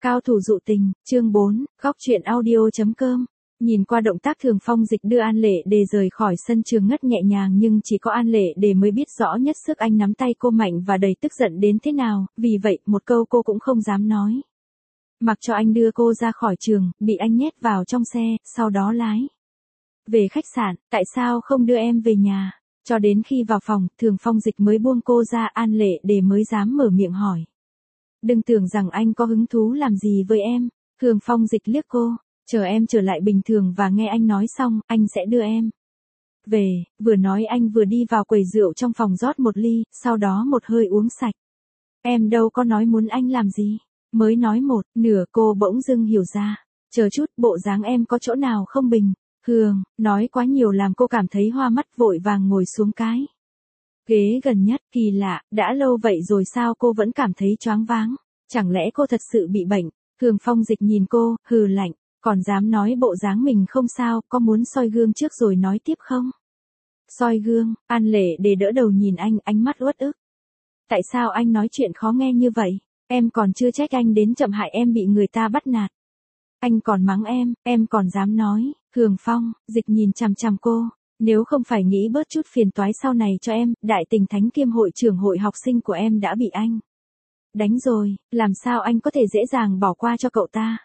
Cao thủ dụ tình, chương 4, góc truyện audio.com. Nhìn qua động tác Thường Phong Dịch đưa An Lệ Đề rời khỏi sân trường ngất nhẹ nhàng, nhưng chỉ có An Lệ Đề mới biết rõ nhất sức anh nắm tay cô mạnh và đầy tức giận đến thế nào, vì vậy một câu cô cũng không dám nói. Mặc cho anh đưa cô ra khỏi trường, bị anh nhét vào trong xe, sau đó lái về khách sạn. Tại sao không đưa em về nhà? Cho đến khi vào phòng, Thường Phong Dịch mới buông cô ra, An Lệ Đề mới dám mở miệng hỏi. Đừng tưởng rằng anh có hứng thú làm gì với em. Thường Phong Dịch liếc cô, chờ em trở lại bình thường và nghe anh nói xong, anh sẽ đưa em về. Vừa nói anh vừa đi vào quầy rượu trong phòng rót một ly, sau đó một hơi uống sạch. Em đâu có nói muốn anh làm gì. Mới nói một nửa cô bỗng dưng hiểu ra. Chờ chút, bộ dáng em có chỗ nào không bình thường. Nói quá nhiều làm cô cảm thấy hoa mắt, vội vàng ngồi xuống cái ghế gần nhất. Kỳ lạ, đã lâu vậy rồi sao cô vẫn cảm thấy choáng váng. Chẳng lẽ cô thật sự bị bệnh? Thường Phong Dịch nhìn cô, hừ lạnh, còn dám nói bộ dáng mình không sao, có muốn soi gương trước rồi nói tiếp không? Soi gương? An Lệ Đề đỡ đầu nhìn anh, ánh mắt uất ức. Tại sao anh nói chuyện khó nghe như vậy? Em còn chưa trách anh đến chậm hại em bị người ta bắt nạt. Anh còn mắng em còn dám nói. Thường Phong Dịch nhìn chằm chằm cô. Nếu không phải nghĩ bớt chút phiền toái sau này cho em, đại tình thánh kiêm hội trưởng hội học sinh của em đã bị anh đánh rồi, làm sao anh có thể dễ dàng bỏ qua cho cậu ta?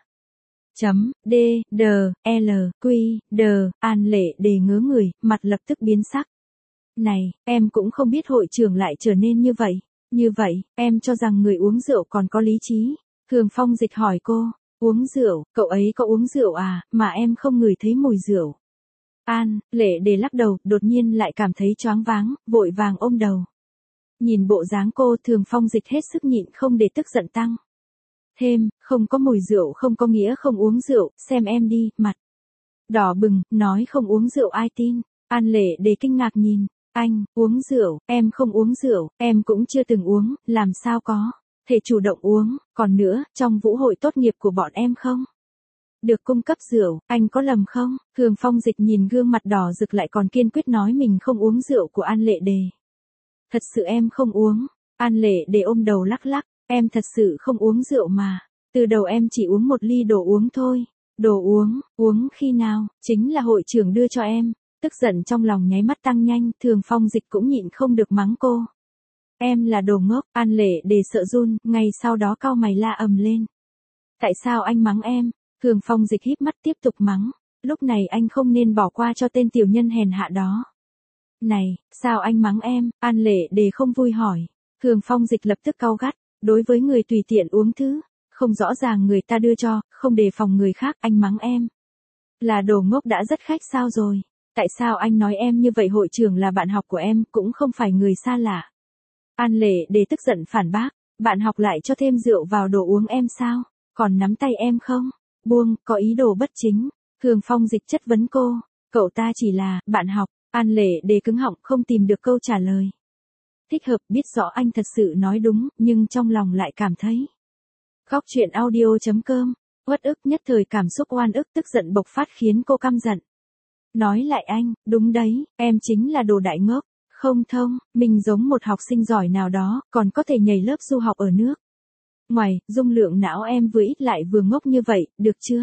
D, D, L, Q, D, An Lệ Đề ngớ người, mặt lập tức biến sắc. Này, em cũng không biết hội trưởng lại trở nên như vậy. Như vậy, em cho rằng người uống rượu còn có lý trí. Thường Phong Dịch hỏi cô, uống rượu, cậu ấy có uống rượu à, mà em không ngửi thấy mùi rượu. An Lệ Đề lắc đầu, đột nhiên lại cảm thấy choáng váng, vội vàng ôm đầu. Nhìn bộ dáng cô, Thường Phong Dịch hết sức nhịn không để tức giận tăng thêm, không có mùi rượu không có nghĩa không uống rượu, xem em đi, mặt đỏ bừng, nói không uống rượu ai tin. An Lệ Đề kinh ngạc nhìn, anh, uống rượu, em không uống rượu, em cũng chưa từng uống, làm sao có thể chủ động uống, còn nữa, trong vũ hội tốt nghiệp của bọn em không được cung cấp rượu, anh có lầm không? Thường Phong Dịch nhìn gương mặt đỏ rực lại còn kiên quyết nói mình không uống rượu của An Lệ Đề. Thật sự em không uống. An Lệ Đề ôm đầu lắc lắc, em thật sự không uống rượu mà. Từ đầu em chỉ uống một ly đồ uống thôi. Đồ uống khi nào? Chính là hội trưởng đưa cho em. Tức giận trong lòng nháy mắt tăng nhanh, Thường Phong Dịch cũng nhịn không được mắng cô. Em là đồ ngốc. An Lệ Đề sợ run, ngay sau đó cau mày la ầm lên. Tại sao anh mắng em? Thường Phong Dịch híp mắt tiếp tục mắng. Lúc này anh không nên bỏ qua cho tên tiểu nhân hèn hạ đó. Này, sao anh mắng em? An Lệ Đề không vui hỏi. Thường Phong Dịch lập tức cau gắt. Đối với người tùy tiện uống thứ không rõ ràng người ta đưa cho, không đề phòng người khác, anh mắng em là đồ ngốc đã rất khách sao rồi. Tại sao anh nói em như vậy? Hội trưởng là bạn học của em, cũng không phải người xa lạ. An Lệ Đề tức giận phản bác. Bạn học lại cho thêm rượu vào đồ uống em sao? Còn nắm tay em không? Buông, có ý đồ bất chính. Thường Phong Dịch chất vấn cô. Cậu ta chỉ là bạn học. An Lệ Đề cứng họng không tìm được câu trả lời thích hợp, biết rõ anh thật sự nói đúng, nhưng trong lòng lại cảm thấy. Góc truyện audio.com. Uất ức, nhất thời cảm xúc oan ức tức giận bộc phát khiến cô căm giận. Nói lại anh, đúng đấy, em chính là đồ đại ngốc, không thông, mình giống một học sinh giỏi nào đó, còn có thể nhảy lớp du học ở nước ngoài, dung lượng não em vừa ít lại vừa ngốc như vậy, được chưa?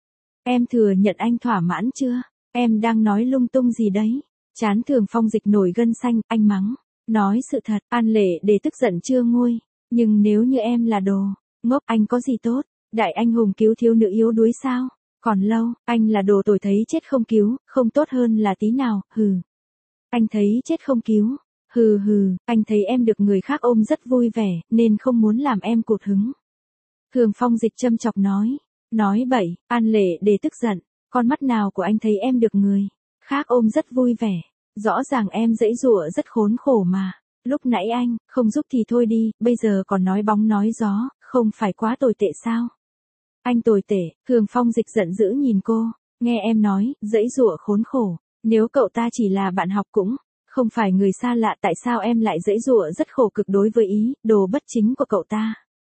Em thừa nhận anh thỏa mãn chưa? Em đang nói lung tung gì đấy? Trán Thường Phong Dịch nổi gân xanh, anh mắng. Nói sự thật, An Lệ Đề tức giận chưa nguôi. Nhưng nếu như em là đồ ngốc, anh có gì tốt? Đại anh hùng cứu thiếu nữ yếu đuối sao? Còn lâu, anh là đồ tồi thấy chết không cứu, không tốt hơn là tí nào, hừ. Anh thấy chết không cứu, hừ hừ, anh thấy em được người khác ôm rất vui vẻ, nên không muốn làm em cụt hứng. Thường Phong Dịch châm chọc nói. Nói bậy. An Lệ Đề tức giận. Con mắt nào của anh thấy em được người khác ôm rất vui vẻ? Rõ ràng em giãy giụa rất khốn khổ mà. Lúc nãy anh không giúp thì thôi đi, bây giờ còn nói bóng nói gió, không phải quá tồi tệ sao? Anh tồi tệ? Thường Phong Dịch giận dữ nhìn cô. Nghe em nói, giãy giụa khốn khổ. Nếu cậu ta chỉ là bạn học cũng không phải người xa lạ, tại sao em lại giãy giụa rất khổ cực đối với ý đồ bất chính của cậu ta?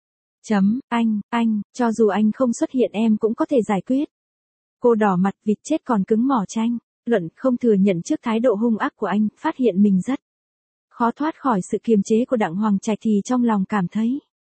Anh, cho dù anh không xuất hiện em cũng có thể giải quyết. Cô đỏ mặt, vịt chết còn cứng mỏ tranh luận, không thừa nhận trước thái độ hung ác của anh, phát hiện mình rất khó thoát khỏi sự kiềm chế của Đặng Hoàng Trạch thì trong lòng cảm thấy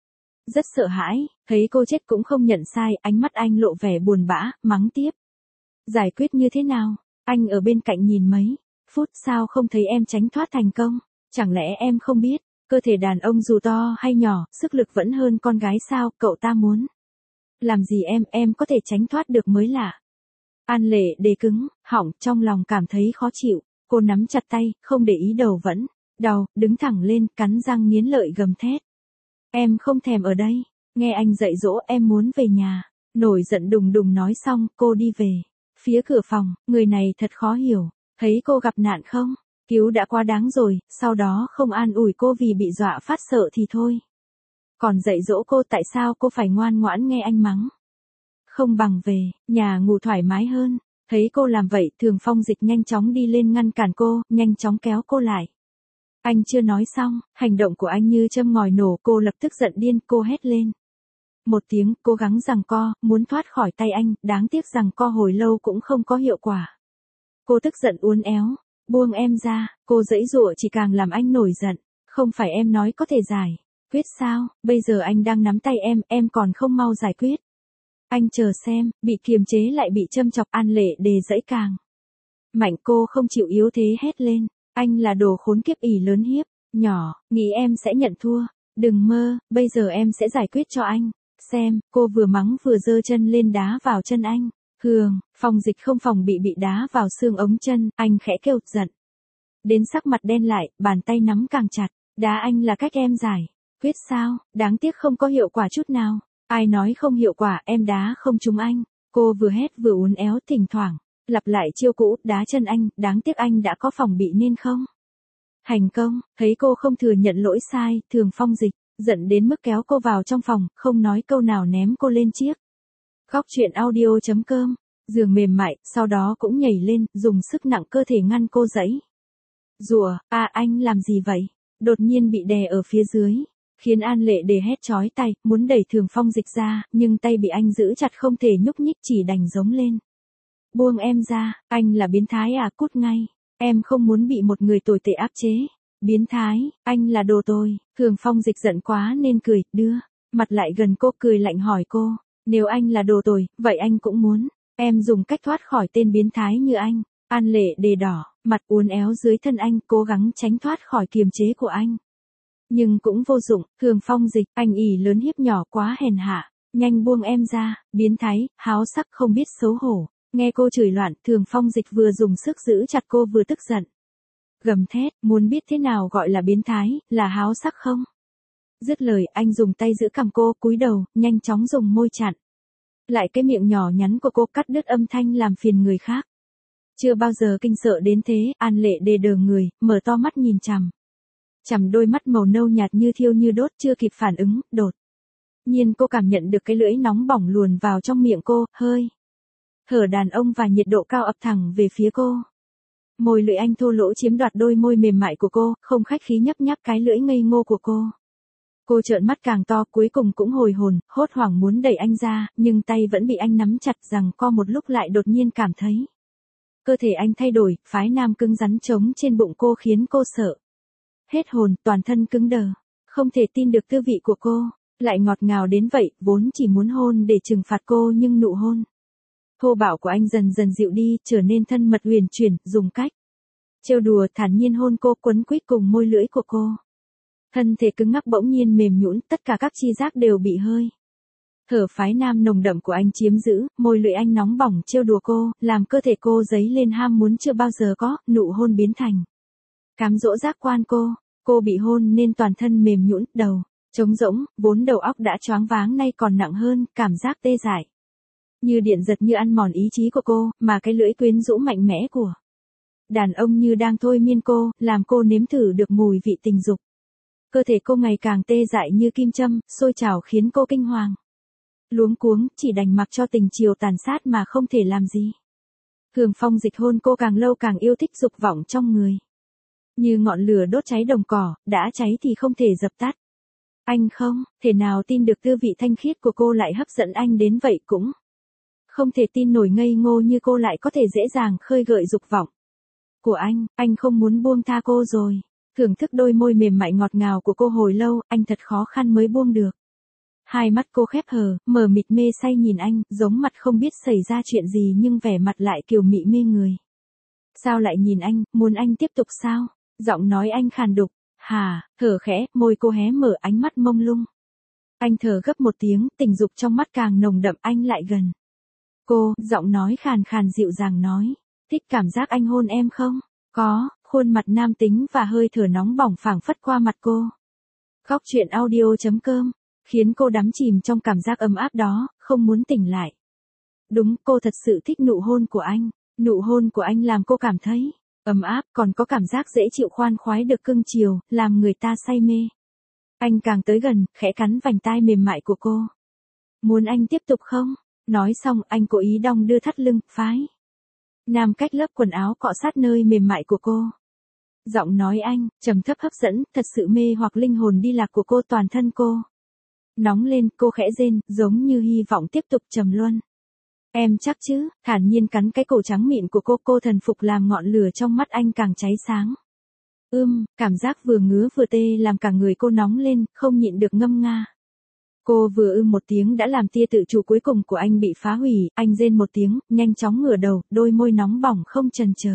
rất sợ hãi, thấy cô chết cũng không nhận sai, ánh mắt anh lộ vẻ buồn bã, mắng tiếp. Giải quyết như thế nào? Anh ở bên cạnh nhìn mấy phút sao không thấy em tránh thoát thành công, chẳng lẽ em không biết, cơ thể đàn ông dù to hay nhỏ, sức lực vẫn hơn con gái sao, cậu ta muốn làm gì em có thể tránh thoát được mới lạ. An Lệ đề cứng họng, trong lòng cảm thấy khó chịu, cô nắm chặt tay, không để ý đầu vẫn đau, đứng thẳng lên, cắn răng nghiến lợi gầm thét. Em không thèm ở đây, nghe anh dạy dỗ, em muốn về nhà. Nổi giận đùng đùng nói xong, cô đi về phía cửa phòng, người này thật khó hiểu, thấy cô gặp nạn không, cứu đã quá đáng rồi, sau đó không an ủi cô vì bị dọa phát sợ thì thôi. Còn dạy dỗ cô tại sao cô phải ngoan ngoãn nghe anh mắng. Không bằng về nhà ngủ thoải mái hơn. Thấy cô làm vậy, Thường Phong Dịch nhanh chóng đi lên ngăn cản cô, nhanh chóng kéo cô lại. Anh chưa nói xong, hành động của anh như châm ngòi nổ, cô lập tức giận điên, cô hét lên. Một tiếng, cố gắng giằng co, muốn thoát khỏi tay anh, đáng tiếc giằng co hồi lâu cũng không có hiệu quả. Cô tức giận uốn éo, buông em ra, cô giãy giụa chỉ càng làm anh nổi giận, không phải em nói có thể giải quyết sao, bây giờ anh đang nắm tay em còn không mau giải quyết. Anh chờ xem, bị kiềm chế lại bị châm chọc, An Lệ đề giãy càng mạnh, cô không chịu yếu thế hét lên. Anh là đồ khốn kiếp ỷ lớn hiếp, nhỏ, nghĩ em sẽ nhận thua, đừng mơ, bây giờ em sẽ giải quyết cho anh. Xem, cô vừa mắng vừa giơ chân lên đá vào chân anh. Phong Dịch không phòng bị đá vào xương ống chân, anh khẽ kêu giận. Đến sắc mặt đen lại, bàn tay nắm càng chặt, đá anh là cách em giải quyết sao, đáng tiếc không có hiệu quả chút nào. Ai nói không hiệu quả, em đá không trúng anh. Cô vừa hét vừa uốn éo, thỉnh thoảng lặp lại chiêu cũ, đá chân anh, đáng tiếc anh đã có phòng bị nên không thành công. Thấy cô không thừa nhận lỗi sai, Thường Phong Dịch giận đến mức kéo cô vào trong phòng, không nói câu nào ném cô lên chiếc Khóc Chuyện Audio.com, giường mềm mại, sau đó cũng nhảy lên, dùng sức nặng cơ thể ngăn cô giãy giụa. Anh làm gì vậy? Đột nhiên bị đè ở phía dưới, khiến An Lệ đề hét chói tai, muốn đẩy Thường Phong Dịch ra, nhưng tay bị anh giữ chặt không thể nhúc nhích, chỉ đành giống lên. Buông em ra, anh là biến thái à, cút ngay. Em không muốn bị một người tồi tệ áp chế. Biến thái, anh là đồ tồi. Thường Phong Dịch giận quá nên cười, đưa mặt lại gần cô, cười lạnh hỏi cô. Nếu anh là đồ tồi, vậy anh cũng muốn em dùng cách thoát khỏi tên biến thái như anh. An Lệ đề đỏ, mặt uốn éo dưới thân anh, cố gắng tránh thoát khỏi kiềm chế của anh. Nhưng cũng vô dụng, Thường Phong Dịch, anh ỷ lớn hiếp nhỏ quá hèn hạ. Nhanh buông em ra, biến thái, háo sắc không biết xấu hổ. Nghe cô chửi loạn, Thường Phong Dịch vừa dùng sức giữ chặt cô vừa tức giận. Gầm thét, muốn biết thế nào gọi là biến thái, là háo sắc không? Dứt lời, anh dùng tay giữ cằm cô, cúi đầu, nhanh chóng dùng môi chặn lại cái miệng nhỏ nhắn của cô, cắt đứt âm thanh làm phiền người khác. Chưa bao giờ kinh sợ đến thế, An Lệ đề đờ người, mở to mắt nhìn chằm đôi mắt màu nâu nhạt như thiêu như đốt, chưa kịp phản ứng, đột nhiên cô cảm nhận được cái lưỡi nóng bỏng luồn vào trong miệng cô, hơi thở đàn ông và nhiệt độ cao ập thẳng về phía cô. Môi lưỡi anh thô lỗ chiếm đoạt đôi môi mềm mại của cô, không khách khí nhấp nháp cái lưỡi ngây ngô của cô. Cô trợn mắt càng to, cuối cùng cũng hồi hồn, hốt hoảng muốn đẩy anh ra, nhưng tay vẫn bị anh nắm chặt, giằng co một lúc lại đột nhiên cảm thấy cơ thể anh thay đổi, phái nam cứng rắn trống trên bụng cô khiến cô sợ hết hồn, toàn thân cứng đờ, không thể tin được tư vị của cô lại ngọt ngào đến vậy, vốn chỉ muốn hôn để trừng phạt cô, nhưng nụ hôn thô bạo của anh dần dần dịu đi, trở nên thân mật huyền chuyển, dùng cách trêu đùa thản nhiên hôn cô, quấn quýt cùng môi lưỡi của cô. Thân thể cứng ngắc bỗng nhiên mềm nhũn, tất cả các chi giác đều bị hơi thở phái nam nồng đậm của anh chiếm giữ, môi lưỡi anh nóng bỏng trêu đùa cô, làm cơ thể cô dấy lên ham muốn chưa bao giờ có, nụ hôn biến thành cám dỗ giác quan cô bị hôn nên toàn thân mềm nhũn, đầu trống rỗng, vốn đầu óc đã choáng váng nay còn nặng hơn, cảm giác tê dại như điện giật như ăn mòn ý chí của cô, mà cái lưỡi quyến rũ mạnh mẽ của đàn ông như đang thôi miên cô, làm cô nếm thử được mùi vị tình dục. Cơ thể cô ngày càng tê dại như kim châm, sôi trào khiến cô kinh hoàng. Luống cuống, chỉ đành mặc cho tình chiều tàn sát mà không thể làm gì. Thường Phong Dịch hôn cô càng lâu càng yêu thích, dục vọng trong người như ngọn lửa đốt cháy đồng cỏ, đã cháy thì không thể dập tắt. Anh không thể nào tin được tư vị thanh khiết của cô lại hấp dẫn anh đến vậy, cũng không thể tin nổi ngây ngô như cô lại có thể dễ dàng khơi gợi dục vọng của anh không muốn buông tha cô rồi. Thưởng thức đôi môi mềm mại ngọt ngào của cô hồi lâu, anh thật khó khăn mới buông được Hai mắt cô khép hờ, mờ mịt mê say nhìn anh, giống mặt không biết xảy ra chuyện gì nhưng vẻ mặt lại kiều mị mê người. Sao lại nhìn anh, muốn anh tiếp tục sao? Giọng nói anh khàn đục. Hà, thở khẽ, môi cô hé mở, ánh mắt mông lung. Anh thở gấp một tiếng, tình dục trong mắt càng nồng đậm, anh lại gần. Cô, giọng nói khàn khàn dịu dàng nói. Thích cảm giác anh hôn em không? Có, khuôn mặt nam tính và hơi thở nóng bỏng phảng phất qua mặt cô. Khóc chuyện audio.com, khiến cô đắm chìm trong cảm giác ấm áp đó, không muốn tỉnh lại. Đúng, cô thật sự thích nụ hôn của anh. Nụ hôn của anh làm cô cảm thấy ấm áp, còn có cảm giác dễ chịu khoan khoái được cưng chiều, làm người ta say mê. Anh càng tới gần, khẽ cắn vành tai mềm mại của cô. Muốn anh tiếp tục không? Nói xong, anh cố ý đong đưa thắt lưng, phái. Nam cách lớp quần áo cọ sát nơi mềm mại của cô. Giọng nói anh, trầm thấp hấp dẫn, thật sự mê hoặc linh hồn đi lạc của cô, toàn thân cô. Nóng lên, cô khẽ rên, giống như hy vọng tiếp tục trầm luân. Em chắc chứ, thản nhiên cắn cái cổ trắng mịn của cô thần phục làm ngọn lửa trong mắt anh càng cháy sáng. Cảm giác vừa ngứa vừa tê làm cả người cô nóng lên, không nhịn được ngâm nga. Cô vừa một tiếng đã làm tia tự chủ cuối cùng của anh bị phá hủy, anh rên một tiếng, nhanh chóng ngửa đầu, đôi môi nóng bỏng không chần chờ.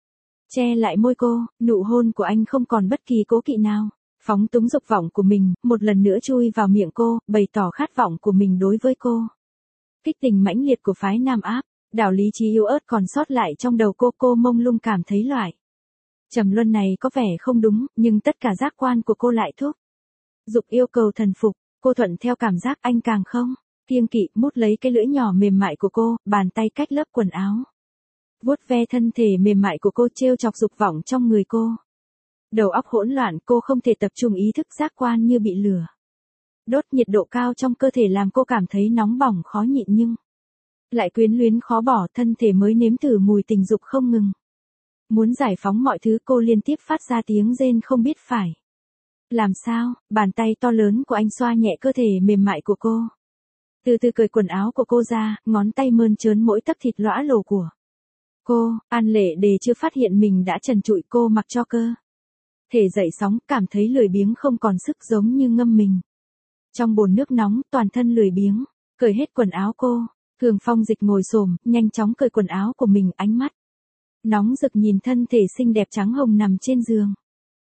Che lại môi cô, nụ hôn của anh không còn bất kỳ cố kỵ nào. Phóng túng dục vọng của mình, một lần nữa chui vào miệng cô, bày tỏ khát vọng của mình đối với cô. Kích tình mãnh liệt của phái nam áp, đảo lý trí yếu ớt còn sót lại trong đầu cô mông lung cảm thấy loại. Trầm luân này có vẻ không đúng, nhưng tất cả giác quan của cô lại thúc dục yêu cầu thần phục, cô thuận theo cảm giác, anh càng không kiêng kỵ, mút lấy cái lưỡi nhỏ mềm mại của cô, bàn tay cách lớp quần áo. Vuốt ve thân thể mềm mại của cô, trêu chọc dục vọng trong người cô. Đầu óc hỗn loạn, cô không thể tập trung ý thức, giác quan như bị lửa đốt, nhiệt độ cao trong cơ thể làm cô cảm thấy nóng bỏng khó nhịn nhưng lại quyến luyến khó bỏ, thân thể mới nếm thử mùi tình dục không ngừng. Muốn giải phóng mọi thứ, cô liên tiếp phát ra tiếng rên không biết phải làm sao. Bàn tay to lớn của anh xoa nhẹ cơ thể mềm mại của cô. Từ từ cởi quần áo của cô ra, ngón tay mơn trớn mỗi tấc thịt lõa lồ của cô. An Lệ Đề chưa phát hiện mình đã trần trụi, cô mặc cho cơ thể dậy sóng, cảm thấy lười biếng không còn sức, giống như ngâm mình trong bồn nước nóng, toàn thân lười biếng. Cởi hết quần áo cô. Thường Phong Dịch ngồi xổm, nhanh chóng cởi quần áo của mình, ánh mắt nóng rực nhìn thân thể xinh đẹp trắng hồng nằm trên giường.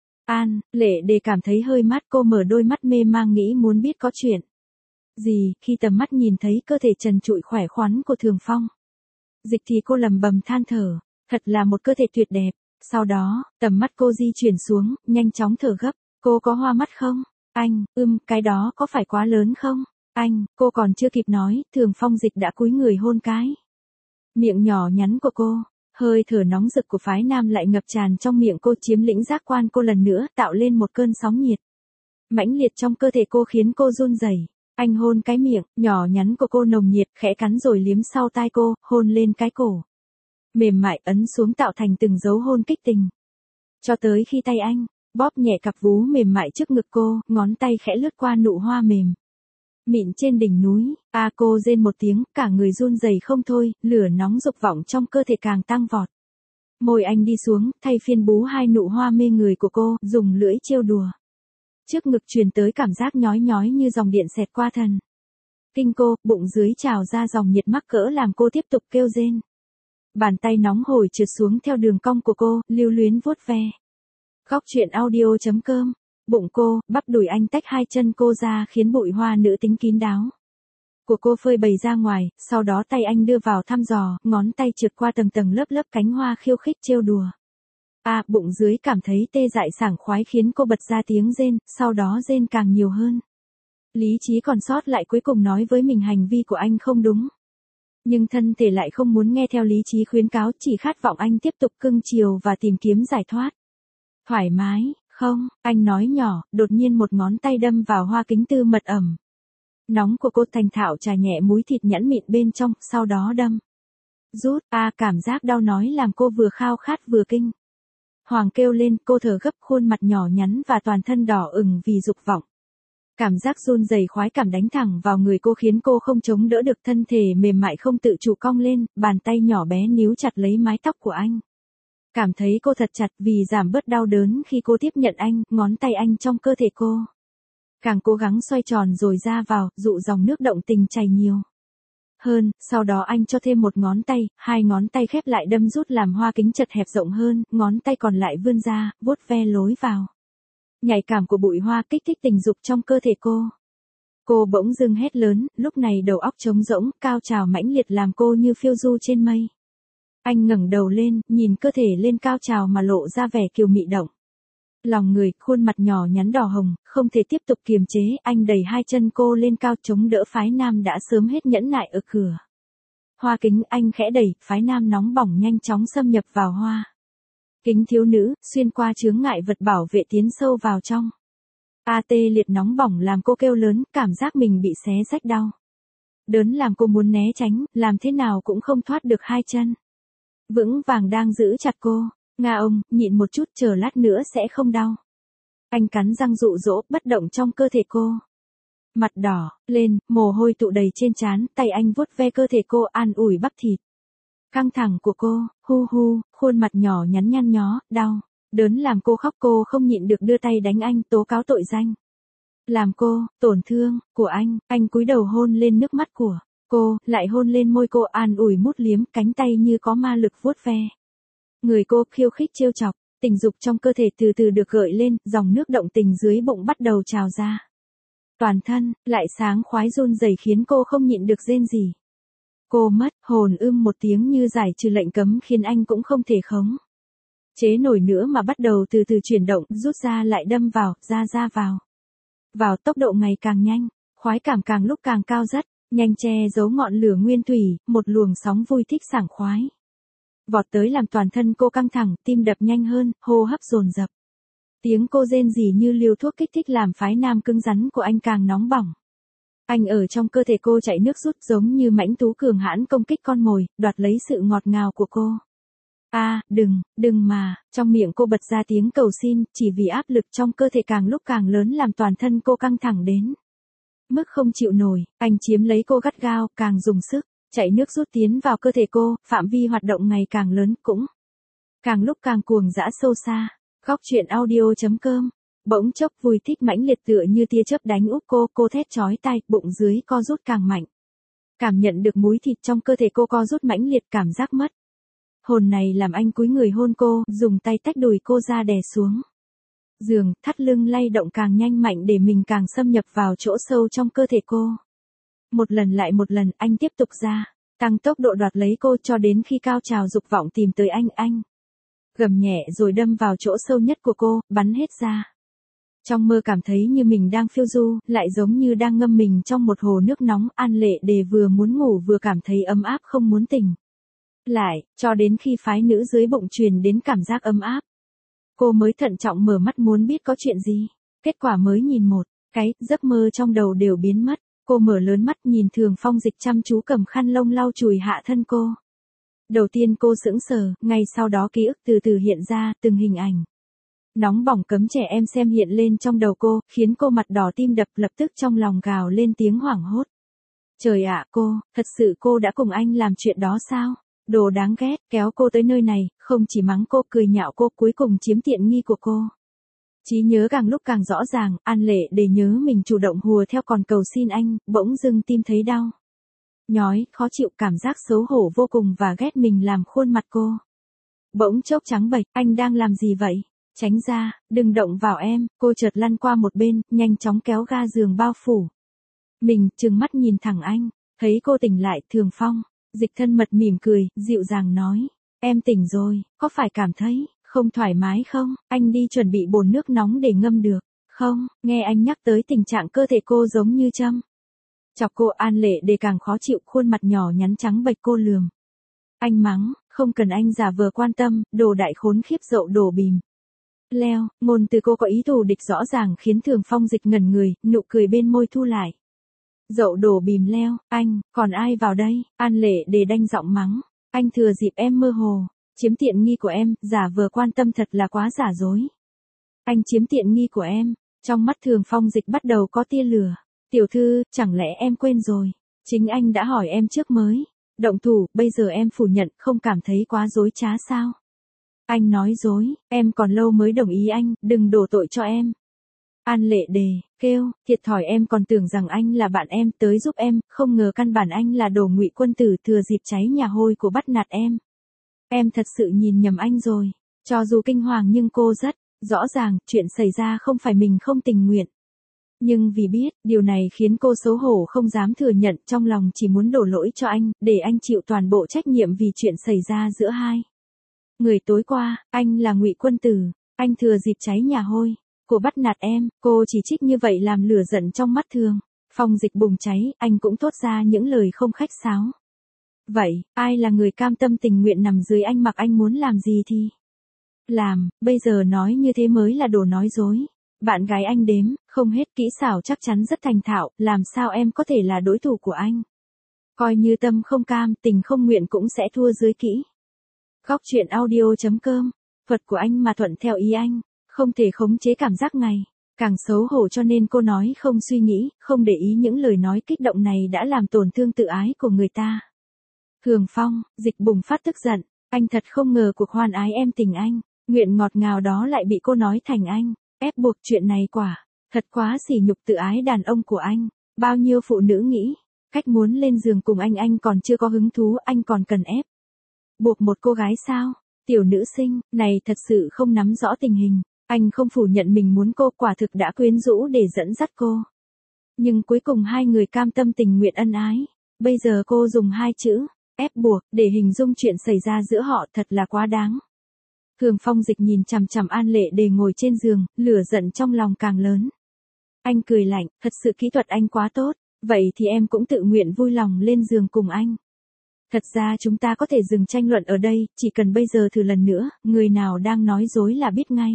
An Lệ Đề cảm thấy hơi mát, cô mở đôi mắt mê mang nghĩ muốn biết có chuyện gì, khi tầm mắt nhìn thấy cơ thể trần trụi khỏe khoắn của Thường Phong Dịch thì cô lầm bầm than thở, thật là một cơ thể tuyệt đẹp. Sau đó, tầm mắt cô di chuyển xuống, nhanh chóng thở gấp, cô có hoa mắt không? Anh, cái đó có phải quá lớn không? Anh, cô còn chưa kịp nói, Thường Phong Dịch đã cúi người hôn cái miệng nhỏ nhắn của cô. Hơi thở nóng rực của phái nam lại ngập tràn trong miệng cô, chiếm lĩnh giác quan cô lần nữa, tạo lên một cơn sóng nhiệt mãnh liệt trong cơ thể cô, khiến cô run rẩy. Anh hôn cái miệng nhỏ nhắn của cô nồng nhiệt, khẽ cắn rồi liếm sau tai cô, hôn lên cái cổ mềm mại, ấn xuống tạo thành từng dấu hôn kích tình. Cho tới khi tay anh bóp nhẹ cặp vú mềm mại trước ngực cô, ngón tay khẽ lướt qua nụ hoa mềm mịn trên đỉnh núi. Cô rên một tiếng, cả người run rẩy không thôi, lửa nóng dục vọng trong cơ thể càng tăng vọt. Môi anh đi xuống, thay phiên bú hai nụ hoa mê người của cô, dùng lưỡi trêu đùa. Trước ngực truyền tới cảm giác nhói nhói như dòng điện xẹt qua thần kinh cô, bụng dưới trào ra dòng nhiệt mắc cỡ làm cô tiếp tục kêu rên. Bàn tay nóng hổi trượt xuống theo đường cong của cô, lưu luyến vuốt ve. Khóc chuyện audio.com, bụng cô, bắp đùi anh tách hai chân cô ra khiến bụi hoa nữ tính kín đáo của cô phơi bày ra ngoài, sau đó tay anh đưa vào thăm dò, ngón tay trượt qua tầng tầng lớp lớp cánh hoa khiêu khích trêu đùa. Bụng dưới cảm thấy tê dại sảng khoái khiến cô bật ra tiếng rên, sau đó rên càng nhiều hơn. Lý trí còn sót lại cuối cùng nói với mình hành vi của anh không đúng. Nhưng thân thể lại không muốn nghe theo lý trí khuyến cáo, chỉ khát vọng anh tiếp tục cưng chiều và tìm kiếm giải thoát. Thoải mái, không, anh nói nhỏ, đột nhiên một ngón tay đâm vào hoa kính tư mật ẩm nóng của cô, thành thạo chà nhẹ múi thịt nhẵn mịn bên trong, sau đó đâm rút. Cảm giác đau nói làm cô vừa khao khát vừa kinh hoàng kêu lên, cô thở gấp, khuôn mặt nhỏ nhắn và toàn thân đỏ ửng vì dục vọng. Cảm giác run rẩy khoái cảm đánh thẳng vào người cô khiến cô không chống đỡ được, thân thể mềm mại không tự chủ cong lên, bàn tay nhỏ bé níu chặt lấy mái tóc của anh. Cảm thấy cô thật chặt, vì giảm bớt đau đớn khi cô tiếp nhận anh, ngón tay anh trong cơ thể cô Càng cố gắng xoay tròn rồi ra vào, dụ dòng nước động tình chảy nhiều hơn, sau đó anh cho thêm một ngón tay, hai ngón tay khép lại đâm rút làm hoa kính chật hẹp rộng hơn, ngón tay còn lại vươn ra, vuốt ve lối vào. Nhạy cảm của bụi hoa kích thích tình dục trong cơ thể cô. Cô bỗng dưng hét lớn, lúc này đầu óc trống rỗng, cao trào mãnh liệt làm cô như phiêu du trên mây. Anh ngẩng đầu lên, nhìn cơ thể lên cao trào mà lộ ra vẻ kiều mị động. Lòng người, khuôn mặt nhỏ nhắn đỏ hồng, không thể tiếp tục kiềm chế, anh đẩy hai chân cô lên cao chống đỡ phái nam đã sớm hết nhẫn nại ở cửa. Hoa kính anh khẽ đẩy, phái nam nóng bỏng nhanh chóng xâm nhập vào hoa kính thiếu nữ, xuyên qua chướng ngại vật bảo vệ tiến sâu vào trong. Tê liệt nóng bỏng làm cô kêu lớn, cảm giác mình bị xé rách đau. Đớn làm cô muốn né tránh, làm thế nào cũng không thoát được hai chân vững vàng đang giữ chặt cô. Nga ông, nhịn một chút, chờ lát nữa sẽ không đau. Anh cắn răng dụ dỗ, bất động trong cơ thể cô. Mặt đỏ lên, mồ hôi tụ đầy trên trán, tay anh vuốt ve cơ thể cô, an ủi bắp thịt căng thẳng của cô. Hu hu, khuôn mặt nhỏ nhắn nhăn nhó, đau, đớn làm cô khóc. Cô không nhịn được đưa tay đánh anh, tố cáo tội danh làm cô tổn thương của anh cúi đầu hôn lên nước mắt của cô, lại hôn lên môi cô, an ủi mút liếm, cánh tay như có ma lực vuốt ve người cô, khiêu khích trêu chọc. Tình dục trong cơ thể từ từ được gợi lên, dòng nước động tình dưới bụng bắt đầu trào ra. Toàn thân lại sáng khoái run rẩy khiến cô không nhịn được rên rỉ. Cô mất hồn một tiếng như giải trừ lệnh cấm khiến anh cũng không thể khống chế nổi nữa mà bắt đầu từ từ chuyển động, rút ra lại đâm vào, ra vào tốc độ ngày càng nhanh, khoái cảm càng lúc càng cao rất nhanh, che giấu ngọn lửa nguyên thủy, một luồng sóng vui thích sảng khoái vọt tới làm toàn thân cô căng thẳng, tim đập nhanh hơn, hô hấp dồn dập. Tiếng cô rên rỉ như liều thuốc kích thích làm phái nam cứng rắn của anh càng nóng bỏng. Anh ở trong cơ thể cô chạy nước rút giống như mãnh thú cường hãn công kích con mồi, đoạt lấy sự ngọt ngào của cô. Đừng mà, trong miệng cô bật ra tiếng cầu xin, chỉ vì áp lực trong cơ thể càng lúc càng lớn làm toàn thân cô căng thẳng đến mức không chịu nổi. Anh chiếm lấy cô gắt gao, càng dùng sức, chạy nước rút tiến vào cơ thể cô, phạm vi hoạt động ngày càng lớn, cũng càng lúc càng cuồng dã sâu xa. Góc truyện audio.com. Bỗng chốc vui thích mãnh liệt tựa như tia chớp đánh úp cô thét chói tai, bụng dưới co rút càng mạnh. Cảm nhận được múi thịt trong cơ thể cô co rút mãnh liệt, cảm giác mất hồn này làm anh cúi người hôn cô, dùng tay tách đùi cô ra đè xuống giường, thắt lưng lay động càng nhanh mạnh để mình càng xâm nhập vào chỗ sâu trong cơ thể cô. Một lần lại một lần, anh tiếp tục tăng tốc độ đoạt lấy cô cho đến khi cao trào dục vọng tìm tới anh gầm nhẹ rồi đâm vào chỗ sâu nhất của cô, bắn hết ra. Trong mơ cảm thấy như mình đang phiêu du, lại giống như đang ngâm mình trong một hồ nước nóng. An Lệ Đề vừa muốn ngủ vừa cảm thấy ấm áp không muốn tỉnh lại, cho đến khi phái nữ dưới bụng truyền đến cảm giác ấm áp. Cô mới thận trọng mở mắt muốn biết có chuyện gì. Kết quả mới nhìn một cái, giấc mơ trong đầu đều biến mất. Cô mở lớn mắt nhìn Thường Phong Dịch chăm chú cầm khăn lông lau chùi hạ thân cô. Đầu tiên cô sững sờ, ngay sau đó ký ức từ từ hiện ra, từng hình ảnh nóng bỏng cấm trẻ em xem hiện lên trong đầu cô, khiến cô mặt đỏ tim đập, lập tức trong lòng gào lên tiếng hoảng hốt. Trời ạ, thật sự cô đã cùng anh làm chuyện đó sao? Đồ đáng ghét, kéo cô tới nơi này, không chỉ mắng cô, cười nhạo cô, cuối cùng chiếm tiện nghi của cô. Trí nhớ càng lúc càng rõ ràng, An Lệ Đề nhớ mình chủ động hùa theo còn cầu xin anh, bỗng dưng tim thấy đau nhói, khó chịu, cảm giác xấu hổ vô cùng và ghét mình làm khuôn mặt cô bỗng chốc trắng bệch. Anh đang làm gì vậy? Tránh ra, đừng động vào em. Cô chợt lăn qua một bên, nhanh chóng kéo ga giường bao phủ mình, trừng mắt nhìn thẳng anh. Thấy cô tỉnh lại, Thường Phong Dịch thân mật mỉm cười, dịu dàng nói, em tỉnh rồi, có phải cảm thấy không thoải mái không? Anh đi chuẩn bị bồn nước nóng để ngâm được không? Nghe anh nhắc tới tình trạng cơ thể cô giống như châm chọc cô. An Lệ Đề càng khó chịu, khuôn mặt nhỏ nhắn trắng bệch. Cô lườm anh mắng, không cần anh giả vờ quan tâm, đồ đại khốn khiếp dậu đổ bìm leo. Ngôn từ cô có ý thù địch rõ ràng khiến Thường Phong Dịch ngẩn người, nụ cười bên môi thu lại. Dậu đổ bìm leo, anh, còn ai vào đây? An Lệ Đề đanh giọng mắng, anh thừa dịp em mơ hồ chiếm tiện nghi của em, giả vờ quan tâm thật là quá giả dối. Anh chiếm tiện nghi của em. Trong mắt Thường Phong Dịch bắt đầu có tia lửa. Tiểu thư, chẳng lẽ em quên rồi? Chính anh đã hỏi em trước mới động thủ, bây giờ em phủ nhận, không cảm thấy quá dối trá sao? Anh nói dối, em còn lâu mới đồng ý anh, đừng đổ tội cho em. An Lệ Đề kêu, thiệt thòi em còn tưởng rằng anh là bạn em tới giúp em, không ngờ căn bản anh là đồ ngụy quân tử thừa dịp cháy nhà hôi của bắt nạt em. Em thật sự nhìn nhầm anh rồi. Cho dù kinh hoàng nhưng cô rất rõ ràng, chuyện xảy ra không phải mình không tình nguyện. Nhưng vì biết, điều này khiến cô xấu hổ không dám thừa nhận, trong lòng chỉ muốn đổ lỗi cho anh, để anh chịu toàn bộ trách nhiệm vì chuyện xảy ra giữa hai người tối qua. Anh là ngụy quân tử, anh thừa dịp cháy nhà hôi của bắt nạt em. Cô chỉ trích như vậy làm lửa giận trong mắt Thường Phong Dịch bùng cháy, anh cũng thốt ra những lời không khách sáo. Vậy, ai là người cam tâm tình nguyện nằm dưới anh mặc anh muốn làm gì thì làm, bây giờ nói như thế mới là đồ nói dối. Bạn gái anh đếm, không hết kỹ xảo chắc chắn rất thành thạo, làm sao em có thể là đối thủ của anh. Coi như tâm không cam, tình không nguyện cũng sẽ thua dưới kỹ. Góc truyện audio.com, thuật của anh mà thuận theo ý anh, không thể khống chế cảm giác ngày càng xấu hổ cho nên cô nói không suy nghĩ, không để ý những lời nói kích động này đã làm tổn thương tự ái của người ta. Thường Phong Dịch bùng phát tức giận, anh thật không ngờ cuộc hoan ái em tình anh, nguyện ngọt ngào đó lại bị cô nói thành anh ép buộc. Chuyện này quả thật quá sỉ nhục tự ái đàn ông của anh. Bao nhiêu phụ nữ nghĩ cách muốn lên giường cùng anh còn chưa có hứng thú, anh còn cần ép buộc một cô gái sao? Tiểu nữ sinh này thật sự không nắm rõ tình hình. Anh không phủ nhận mình muốn cô, quả thực đã quyến rũ để dẫn dắt cô. Nhưng cuối cùng hai người cam tâm tình nguyện ân ái. Bây giờ cô dùng hai chữ ép buộc để hình dung chuyện xảy ra giữa họ, thật là quá đáng. Thường Phong Dịch nhìn chằm chằm An Lệ Đề ngồi trên giường, lửa giận trong lòng càng lớn. Anh cười lạnh, thật sự kỹ thuật anh quá tốt, vậy thì em cũng tự nguyện vui lòng lên giường cùng anh. Thật ra chúng ta có thể dừng tranh luận ở đây, chỉ cần bây giờ thử lần nữa, người nào đang nói dối là biết ngay.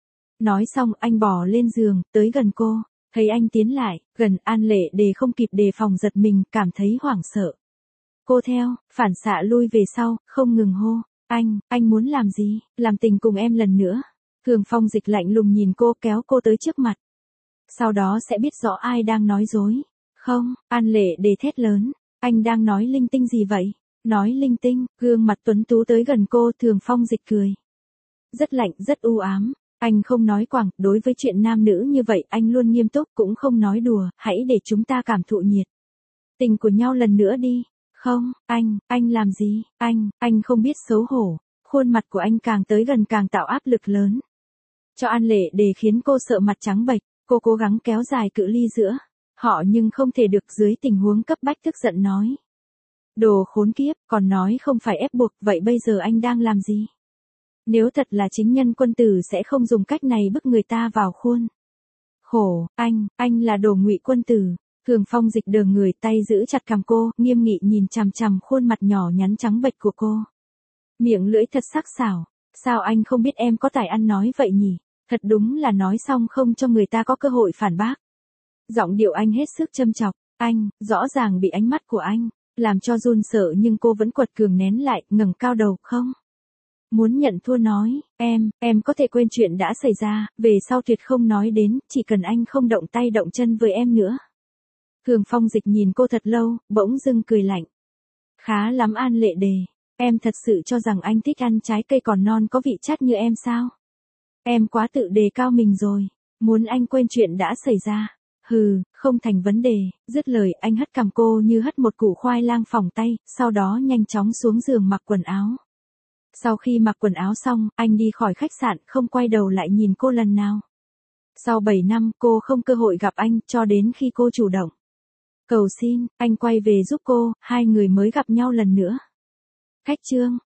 Nói xong anh bò lên giường, tới gần cô, thấy anh tiến lại, gần An Lệ Đề không kịp đề phòng giật mình, cảm thấy hoảng sợ. Cô theo, phản xạ lui về sau, không ngừng hô. Anh muốn làm gì? Làm tình cùng em lần nữa. Thường Phong Dịch lạnh lùng nhìn cô, kéo cô tới trước mặt. Sau đó sẽ biết rõ ai đang nói dối. Không, An Lệ Đề thét lớn. Anh đang nói linh tinh gì vậy? Nói linh tinh, gương mặt tuấn tú tới gần cô, Thường Phong Dịch cười. Rất lạnh, rất u ám. Anh không nói quảng, đối với chuyện nam nữ như vậy anh luôn nghiêm túc, cũng không nói đùa, hãy để chúng ta cảm thụ nhiệt tình của nhau lần nữa đi. Không, anh làm gì? Anh không biết xấu hổ. Khuôn mặt của anh càng tới gần càng tạo áp lực lớn cho An Lệ Đề, khiến cô sợ mặt trắng bệch. Cô cố gắng kéo dài cự ly giữa họ nhưng không thể được, dưới tình huống cấp bách tức giận nói. Đồ khốn kiếp, còn nói không phải ép buộc, vậy bây giờ anh đang làm gì? Nếu thật là chính nhân quân tử sẽ không dùng cách này bức người ta vào khuôn khổ. Anh là đồ ngụy quân tử. Thường Phong Dịch đờ người, tay giữ chặt cằm cô, nghiêm nghị nhìn chằm chằm khuôn mặt nhỏ nhắn trắng bệch của cô. Miệng lưỡi thật sắc sảo. Sao anh không biết em có tài ăn nói vậy nhỉ? Thật đúng là nói xong không cho người ta có cơ hội phản bác. Giọng điệu anh hết sức châm chọc. Anh, rõ ràng bị ánh mắt của anh làm cho run sợ nhưng cô vẫn quật cường nén lại, ngẩng cao đầu. Không muốn nhận thua nói, em có thể quên chuyện đã xảy ra, về sau tuyệt không nói đến, chỉ cần anh không động tay động chân với em nữa. Thường Phong Dịch nhìn cô thật lâu, bỗng dưng cười lạnh. Khá lắm An Lệ Đề, em thật sự cho rằng anh thích ăn trái cây còn non có vị chát như em sao? Em quá tự đề cao mình rồi, muốn anh quên chuyện đã xảy ra. Hừ, không thành vấn đề. Dứt lời anh hất cằm cô như hất một củ khoai lang phỏng tay, sau đó nhanh chóng xuống giường mặc quần áo. Sau khi mặc quần áo xong, anh đi khỏi khách sạn, không quay đầu lại nhìn cô lần nào. Sau 7 năm, cô không cơ hội gặp anh, cho đến khi cô chủ động cầu xin, anh quay về giúp cô, hai người mới gặp nhau lần nữa. Khách trương.